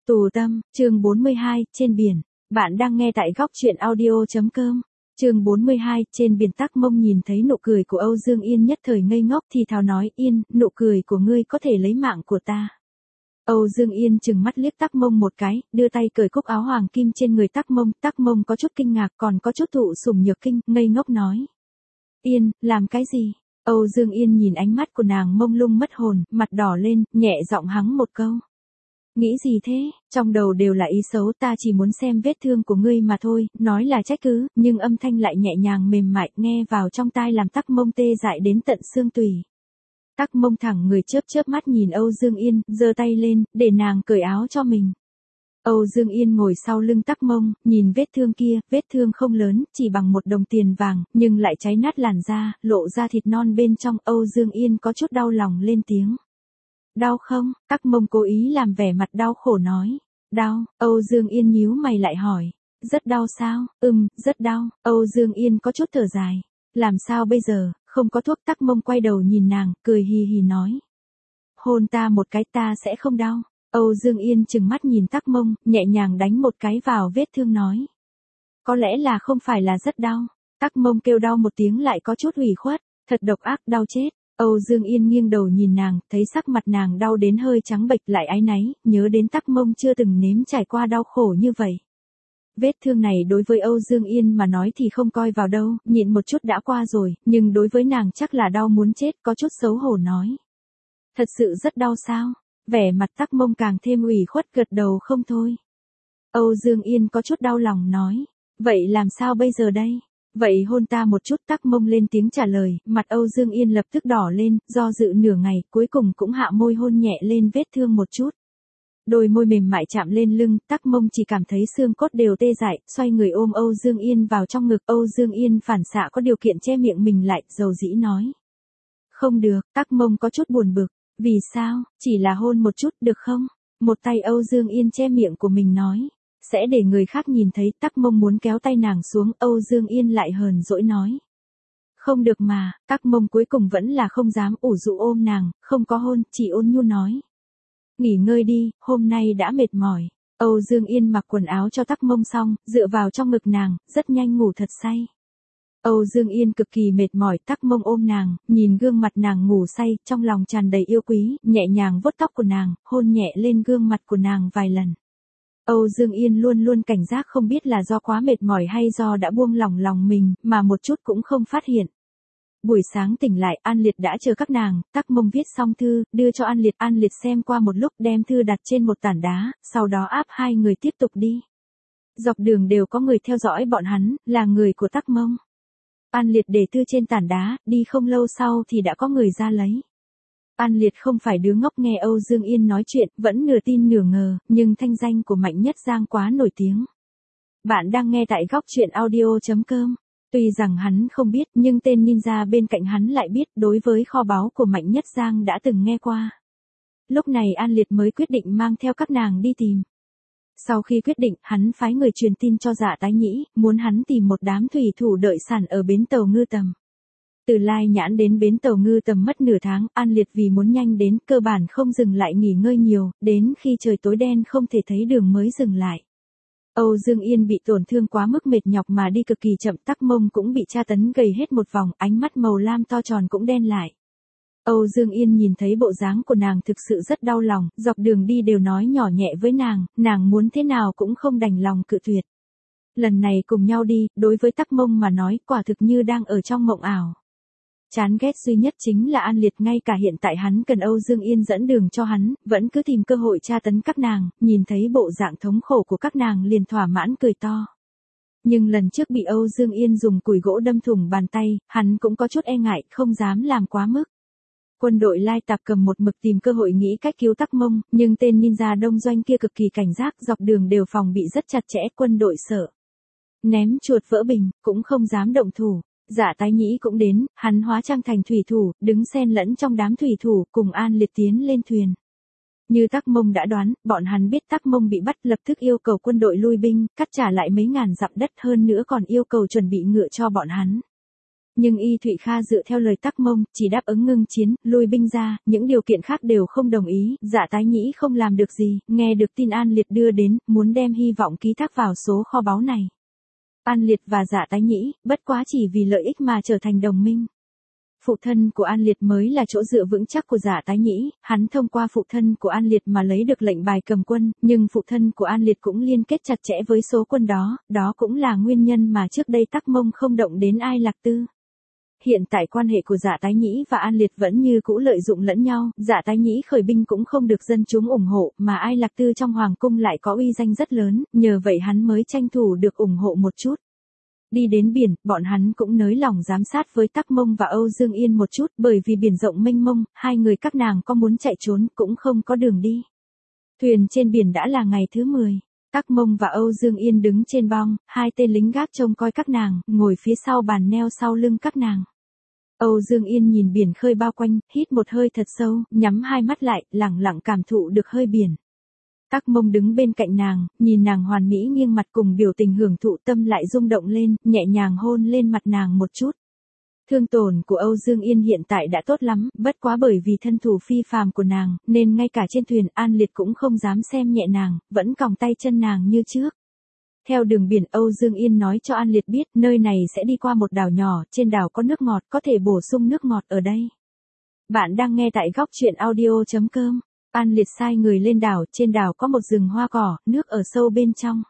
Tù tâm, chương 42, trên biển. Bạn đang nghe tại góc truyện audio.com. Chương 42, trên biển. Tắc Mông nhìn thấy nụ cười của Âu Dương Yên nhất thời ngây ngốc thì thào nói: Yên, nụ cười của ngươi có thể lấy mạng của ta. Âu Dương Yên trừng mắt liếc Tắc Mông một cái, đưa tay cởi cúc áo hoàng kim trên người Tắc Mông. Tắc Mông có chút kinh ngạc còn có chút thụ sủng nhược kinh, ngây ngốc nói: Yên, làm cái gì? Âu Dương Yên nhìn ánh mắt của nàng mông lung mất hồn, mặt đỏ lên, nhẹ giọng hắng một câu. Nghĩ gì thế, trong đầu đều là ý xấu, ta chỉ muốn xem vết thương của ngươi mà thôi, nói là trách cứ, nhưng âm thanh lại nhẹ nhàng mềm mại, nghe vào trong tai làm Tắc Mông tê dại đến tận xương tủy. Tắc Mông thẳng người chớp chớp mắt nhìn Âu Dương Yên, giơ tay lên, để nàng cởi áo cho mình. Âu Dương Yên ngồi sau lưng Tắc Mông, nhìn vết thương kia, vết thương không lớn, chỉ bằng 1 đồng tiền vàng, nhưng lại cháy nát làn da, lộ ra thịt non bên trong. Âu Dương Yên có chút đau lòng lên tiếng. Đau không? Tắc Mông cố ý làm vẻ mặt đau khổ nói. Đau. Âu Dương Yên nhíu mày lại hỏi. Rất đau sao? Rất đau. Âu Dương Yên có chút thở dài. Làm sao bây giờ, không có thuốc? Tắc Mông quay đầu nhìn nàng, cười hì hì nói. Hôn ta một cái ta sẽ không đau. Âu Dương Yên trừng mắt nhìn Tắc Mông, nhẹ nhàng đánh một cái vào vết thương nói. Có lẽ là không phải là rất đau. Tắc Mông kêu đau một tiếng lại có chút ủy khuất. Thật độc ác, đau chết. Âu Dương Yên nghiêng đầu nhìn nàng, thấy sắc mặt nàng đau đến hơi trắng bệch lại áy náy, nhớ đến Tắc Mông chưa từng nếm trải qua đau khổ như vậy. Vết thương này đối với Âu Dương Yên mà nói thì không coi vào đâu, nhịn một chút đã qua rồi, nhưng đối với nàng chắc là đau muốn chết, có chút xấu hổ nói. Thật sự rất đau sao? Vẻ mặt Tắc Mông càng thêm ủy khuất gật đầu không thôi. Âu Dương Yên có chút đau lòng nói. Vậy làm sao bây giờ đây? Vậy hôn ta một chút. Tắc Mông lên tiếng trả lời, mặt Âu Dương Yên lập tức đỏ lên, do dự nửa ngày, cuối cùng cũng hạ môi hôn nhẹ lên vết thương một chút. Đôi môi mềm mại chạm lên lưng, Tắc Mông chỉ cảm thấy xương cốt đều tê dại, xoay người ôm Âu Dương Yên vào trong ngực. Âu Dương Yên phản xạ có điều kiện che miệng mình lại, dầu dĩ nói. Không được. Tắc Mông có chút buồn bực. Vì sao, chỉ là hôn một chút, được không? Một tay Âu Dương Yên che miệng của mình nói. Sẽ để người khác nhìn thấy. Tắc Mông muốn kéo tay nàng xuống, Âu Dương Yên lại hờn dỗi nói. Không được mà. Tắc Mông cuối cùng vẫn là không dám ủ rũ ôm nàng, không có hôn, chỉ ôn nhu nói. Nghỉ ngơi đi, hôm nay đã mệt mỏi. Âu Dương Yên mặc quần áo cho Tắc Mông xong, dựa vào trong ngực nàng, rất nhanh ngủ thật say. Âu Dương Yên cực kỳ mệt mỏi. Tắc Mông ôm nàng, nhìn gương mặt nàng ngủ say, trong lòng tràn đầy yêu quý, nhẹ nhàng vuốt tóc của nàng, hôn nhẹ lên gương mặt của nàng vài lần. Âu Dương Yên luôn luôn cảnh giác, không biết là do quá mệt mỏi hay do đã buông lỏng lòng mình, mà một chút cũng không phát hiện. Buổi sáng tỉnh lại, An Liệt đã chờ các nàng. Tắc Mông viết xong thư, đưa cho An Liệt. An Liệt xem qua một lúc, đem thư đặt trên một tảng đá, sau đó áp hai người tiếp tục đi. Dọc đường đều có người theo dõi bọn hắn, là người của Tắc Mông. An Liệt để thư trên tảng đá, đi không lâu sau thì đã có người ra lấy. An Liệt không phải đứa ngốc, nghe Âu Dương Yên nói chuyện, vẫn nửa tin nửa ngờ, nhưng thanh danh của Mạnh Nhất Giang quá nổi tiếng. Bạn đang nghe tại góc truyện audio.com. Tuy rằng hắn không biết, nhưng tên ninja bên cạnh hắn lại biết, đối với kho báu của Mạnh Nhất Giang đã từng nghe qua. Lúc này An Liệt mới quyết định mang theo các nàng đi tìm. Sau khi quyết định, hắn phái người truyền tin cho Dạ Tái Nhĩ, muốn hắn tìm một đám thủy thủ đợi sẵn ở bến tàu Ngư Tầm. Từ Lai Nhãn đến bến tàu Ngư Tầm mất nửa tháng, An Liệt vì muốn nhanh đến, cơ bản không dừng lại nghỉ ngơi nhiều, đến khi trời tối đen không thể thấy đường mới dừng lại. Âu Dương Yên bị tổn thương quá mức mệt nhọc mà đi cực kỳ chậm. Tắc Mông cũng bị tra tấn gầy hết một vòng, ánh mắt màu lam to tròn cũng đen lại. Âu Dương Yên nhìn thấy bộ dáng của nàng thực sự rất đau lòng, dọc đường đi đều nói nhỏ nhẹ với nàng muốn thế nào cũng không đành lòng cự tuyệt. Lần này cùng nhau đi, đối với Tắc Mông mà nói, quả thực như đang ở trong mộng ảo. Chán ghét duy nhất chính là An Liệt, ngay cả hiện tại hắn cần Âu Dương Yên dẫn đường cho hắn, vẫn cứ tìm cơ hội tra tấn các nàng, nhìn thấy bộ dạng thống khổ của các nàng liền thỏa mãn cười to. Nhưng lần trước bị Âu Dương Yên dùng củi gỗ đâm thủng bàn tay, hắn cũng có chút e ngại, không dám làm quá mức. Quân đội Lai Tạp cầm một mực tìm cơ hội nghĩ cách cứu Tắc Mông, nhưng tên ninja đông doanh kia cực kỳ cảnh giác, dọc đường đều phòng bị rất chặt chẽ, quân đội sợ ném chuột vỡ bình, cũng không dám động thủ. Dạ Tái Nhĩ cũng đến, hắn hóa trang thành thủy thủ, đứng xen lẫn trong đám thủy thủ, cùng An Liệt tiến lên thuyền. Như Tắc Mông đã đoán, bọn hắn biết Tắc Mông bị bắt, lập tức yêu cầu quân đội lui binh, cắt trả lại mấy ngàn dặm đất, hơn nữa còn yêu cầu chuẩn bị ngựa cho bọn hắn. Nhưng Y Thụy Kha dựa theo lời Tắc Mông, chỉ đáp ứng ngưng chiến, lui binh ra, những điều kiện khác đều không đồng ý, Dạ Tái Nhĩ không làm được gì, nghe được tin An Liệt đưa đến, muốn đem hy vọng ký thác vào số kho báu này. An Liệt và Dạ Tái Nhĩ, bất quá chỉ vì lợi ích mà trở thành đồng minh. Phụ thân của An Liệt mới là chỗ dựa vững chắc của Dạ Tái Nhĩ, hắn thông qua phụ thân của An Liệt mà lấy được lệnh bài cầm quân, nhưng phụ thân của An Liệt cũng liên kết chặt chẽ với số quân đó, đó cũng là nguyên nhân mà trước đây Tắc Mông không động đến Ai Lạc Tư. Hiện tại quan hệ của Dạ Tái Nhĩ và An Liệt vẫn như cũ lợi dụng lẫn nhau, Dạ Tái Nhĩ khởi binh cũng không được dân chúng ủng hộ, mà Ai Lạc Tư trong hoàng cung lại có uy danh rất lớn, nhờ vậy hắn mới tranh thủ được ủng hộ một chút. Đi đến biển, bọn hắn cũng nới lỏng giám sát với Tắc Mông và Âu Dương Yên một chút, bởi vì biển rộng mênh mông, hai người các nàng có muốn chạy trốn cũng không có đường đi. Thuyền trên biển đã là ngày thứ 10. Tắc Mông và Âu Dương Yên đứng trên bong, hai tên lính gác trông coi các nàng, ngồi phía sau bàn neo sau lưng các nàng. Âu Dương Yên nhìn biển khơi bao quanh, hít một hơi thật sâu, nhắm hai mắt lại, lẳng lặng cảm thụ được hơi biển. Tắc Mông đứng bên cạnh nàng, nhìn nàng hoàn mỹ nghiêng mặt cùng biểu tình hưởng thụ, tâm lại rung động lên, nhẹ nhàng hôn lên mặt nàng một chút. Thương tổn của Âu Dương Yên hiện tại đã tốt lắm, bất quá bởi vì thân thủ phi phàm của nàng, nên ngay cả trên thuyền An Liệt cũng không dám xem nhẹ nàng, vẫn còng tay chân nàng như trước. Theo đường biển, Âu Dương Yên nói cho An Liệt biết, nơi này sẽ đi qua một đảo nhỏ, trên đảo có nước ngọt, có thể bổ sung nước ngọt ở đây. Bạn đang nghe tại góc truyện audio.com. An Liệt sai người lên đảo, trên đảo có một rừng hoa cỏ, nước ở sâu bên trong.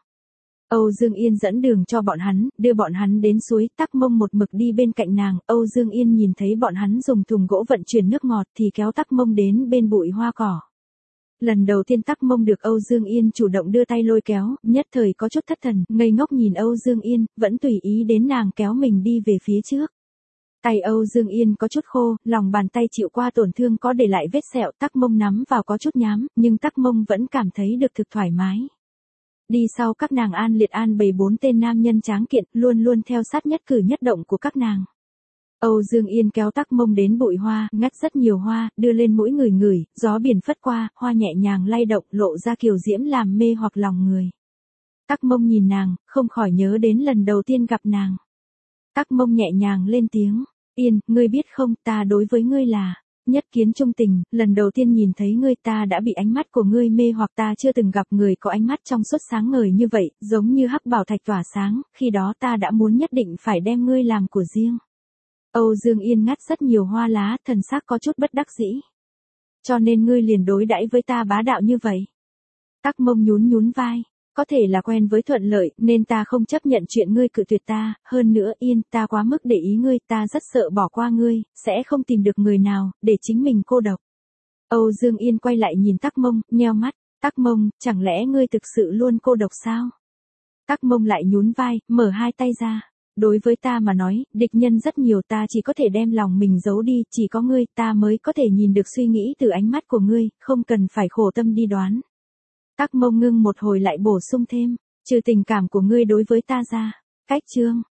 Âu Dương Yên dẫn đường cho bọn hắn, đưa bọn hắn đến suối, Tắc Mông một mực đi bên cạnh nàng, Âu Dương Yên nhìn thấy bọn hắn dùng thùng gỗ vận chuyển nước ngọt thì kéo Tắc Mông đến bên bụi hoa cỏ. Lần đầu tiên Tắc Mông được Âu Dương Yên chủ động đưa tay lôi kéo, nhất thời có chút thất thần, ngây ngốc nhìn Âu Dương Yên, vẫn tùy ý đến nàng kéo mình đi về phía trước. Tay Âu Dương Yên có chút khô, lòng bàn tay chịu qua tổn thương có để lại vết sẹo, Tắc Mông nắm vào có chút nhám, nhưng Tắc Mông vẫn cảm thấy được thực thoải mái. Đi sau các nàng An Liệt an bày 4 tên nam nhân tráng kiện, luôn luôn theo sát nhất cử nhất động của các nàng. Âu Dương Yên kéo Tắc Mông đến bụi hoa, ngắt rất nhiều hoa, đưa lên mỗi người ngửi, gió biển phất qua, hoa nhẹ nhàng lay động, lộ ra kiều diễm làm mê hoặc lòng người. Tắc Mông nhìn nàng, không khỏi nhớ đến lần đầu tiên gặp nàng. Tắc Mông nhẹ nhàng lên tiếng, Yên, ngươi biết không, ta đối với ngươi là nhất kiến trung tình, lần đầu tiên nhìn thấy ngươi ta đã bị ánh mắt của ngươi mê hoặc, ta chưa từng gặp người có ánh mắt trong suốt sáng ngời như vậy, giống như hắc bảo thạch tỏa sáng, khi đó ta đã muốn nhất định phải đem ngươi làm của riêng. Âu Dương Yên ngắt rất nhiều hoa lá, thần sắc có chút bất đắc dĩ. Cho nên ngươi liền đối đãi với ta bá đạo như vậy. Tắc Mông nhún nhún vai. Có thể là quen với thuận lợi, nên ta không chấp nhận chuyện ngươi cự tuyệt ta, hơn nữa Yên, ta quá mức để ý ngươi, ta rất sợ bỏ qua ngươi, sẽ không tìm được người nào, để chính mình cô độc. Âu Dương Yên quay lại nhìn Tắc Mông, nheo mắt, Tắc Mông, chẳng lẽ ngươi thực sự luôn cô độc sao? Tắc Mông lại nhún vai, mở hai tay ra. Đối với ta mà nói, địch nhân rất nhiều, ta chỉ có thể đem lòng mình giấu đi, chỉ có ngươi, ta mới có thể nhìn được suy nghĩ từ ánh mắt của ngươi, không cần phải khổ tâm đi đoán. Tắc Mông ngưng một hồi lại bổ sung thêm, trừ tình cảm của ngươi đối với ta ra, cách chương.